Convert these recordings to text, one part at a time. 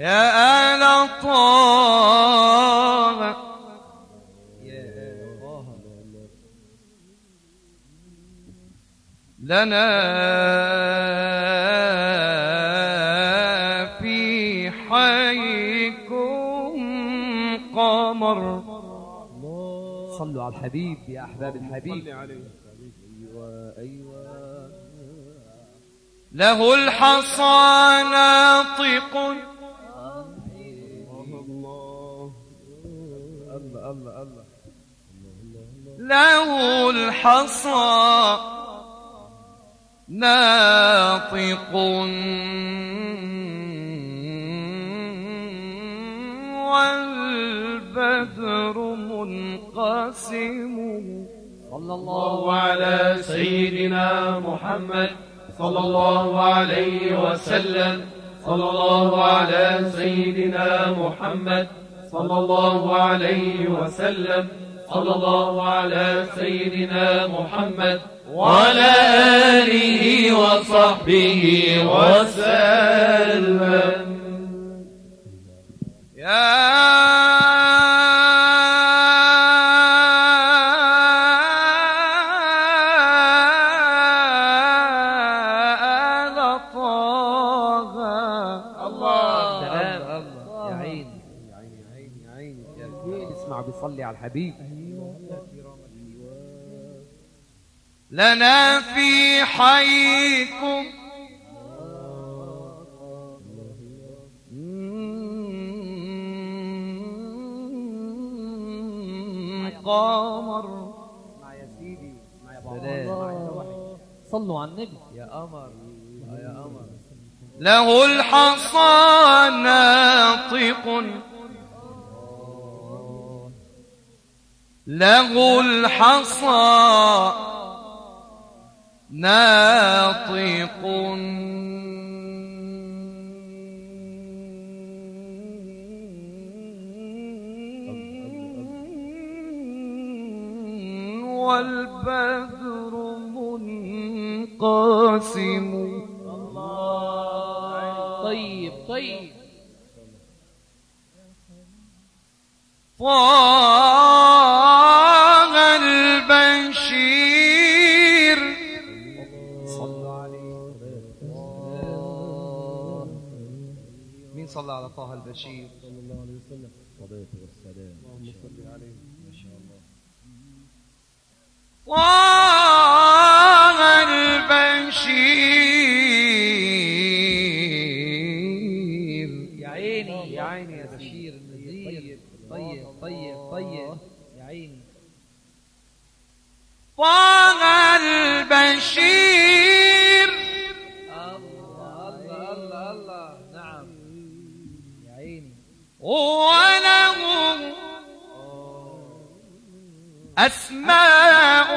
يا آل طه لنا في حيكم قمر. صلوا على الحبيب يا أحباب الحبيب. له الحصى ناطق له الحصى ناطق والبدر منقسم. صلى الله على سيدنا محمد صلى الله عليه وسلم. صلى الله على سيدنا محمد صلى الله عليه وسلم. صلى الله على سيدنا محمد وعلى آله وصحبه وسلم. يا بيصلي على الحبيب. لنا في حيكم قمر. اسمع يا سيدي، اسمع يا ابو. صلوا على النبي يا قمر يا قمر. له الحصى ناطق له الحصى ناطق والبدر منقسم. الله. طيب طيب. طه البشير صلوا عليه. مين صلى على طه البشير صلى الله عليه وسلم؟ الصلاة والسلام. اللهم صل عليه. ما شاء الله. طه البشير. يا عيني يا عيني يا بشير النذير. طيب طيب طيب يا عيني. طه البشير. الله الله الله الله. نعم يا عيني. وله أسماء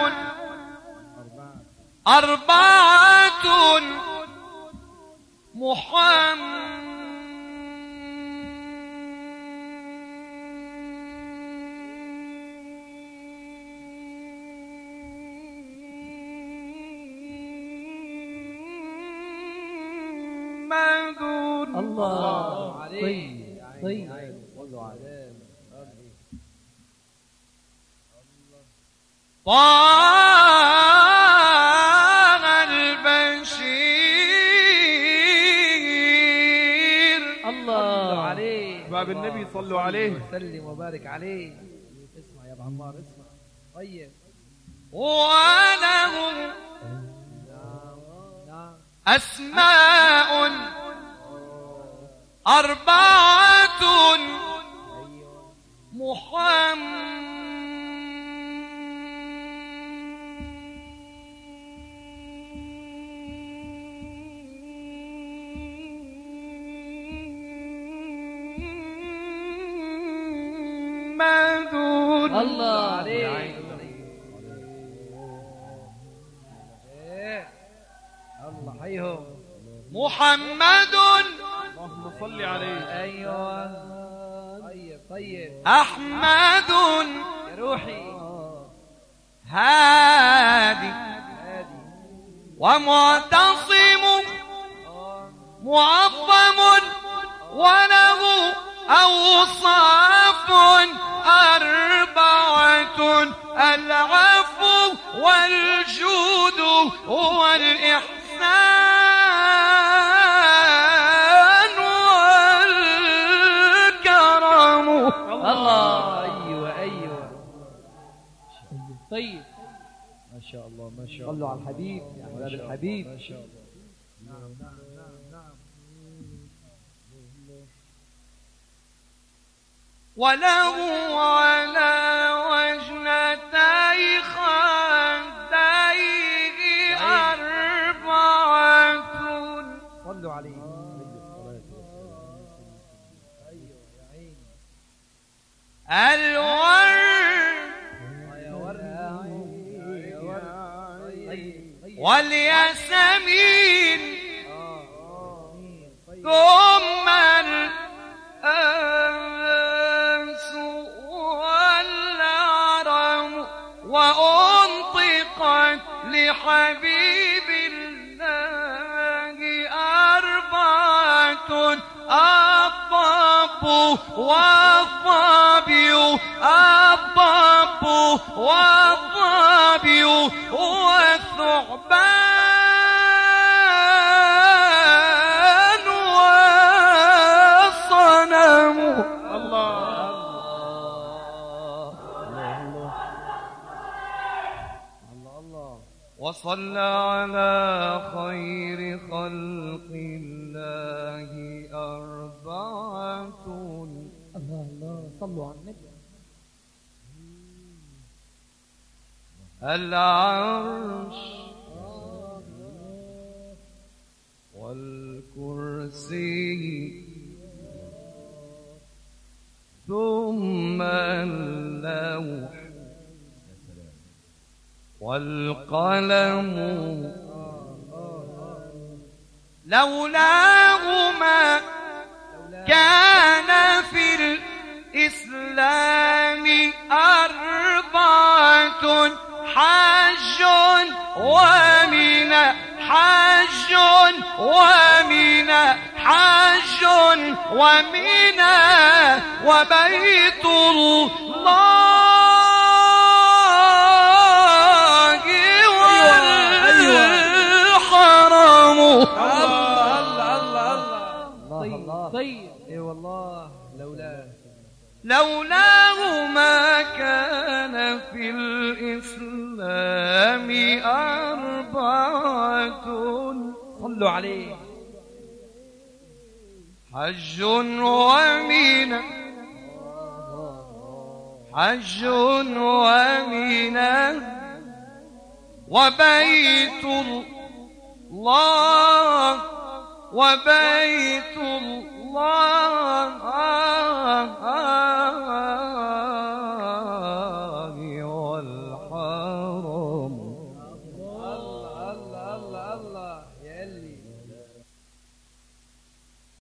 أربعة محمد. الله عليه. طيب صلوا عليه. طه البشير. الله عليه. باب النبي صلوا عليه. سلم وبارك عليه. اسمع يا ابو عمار اسمع. طيب. وله أسماء أربعة محمد. الله عليه. الله حيهم. محمد. اللهم صل عليه. ايوه. طيب طيب. أحمد يا روحي. هادي ومعتصم معظم وله أوصاف أربعة: العفو والجود والإحسان والكرم. الله. أيوة طيب. ما شاء الله ما شاء الله. صلوا على الحبيب يا أحباب الحبيب. ما شاء الله. وله على وجنتي خديه أربعة: صلوا عليه. الورد والياسمين ثم الأنس والعرم. وأنطقت لحبيب الله أربعة: الطب والظبي، الطب والظبي والثعبان والصنم. وصلى على خير خلق الله أربعة: الله صلوا على النبي. العرش والكرسي ثم اللوح والقلم. لولاهما كان في الإسلام أربعة: حج ومنى، حج ومنى، حج ومنى، وبيت الله والحرم. الله. طيب. اي والله. لولاه ما كان في الإسلام أربعة: صلوا عليه. حج ومنى، حج ومنى، وبيت الله، وبيت الله والحرم.